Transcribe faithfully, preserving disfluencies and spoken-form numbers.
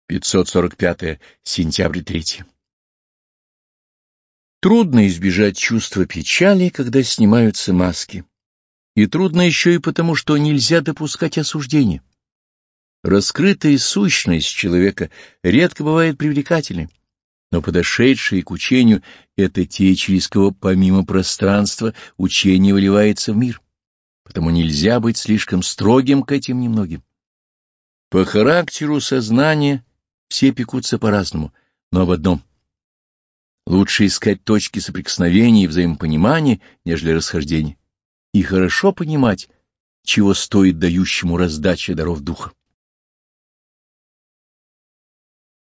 пятьсот сорок пятое. Сентябрь третий. Трудно избежать чувства печали, когда снимаются маски. И трудно еще и потому, что нельзя допускать осуждения. Раскрытая сущность человека редко бывает привлекательной, но подошедшие к учению — это те, через кого помимо пространства учение выливается в мир. Потому нельзя быть слишком строгим к этим немногим. По характеру сознания все пекутся по-разному, но об одном — лучше искать точки соприкосновения и взаимопонимания, нежели расхождения, и хорошо понимать, чего стоит дающему раздача даров духа.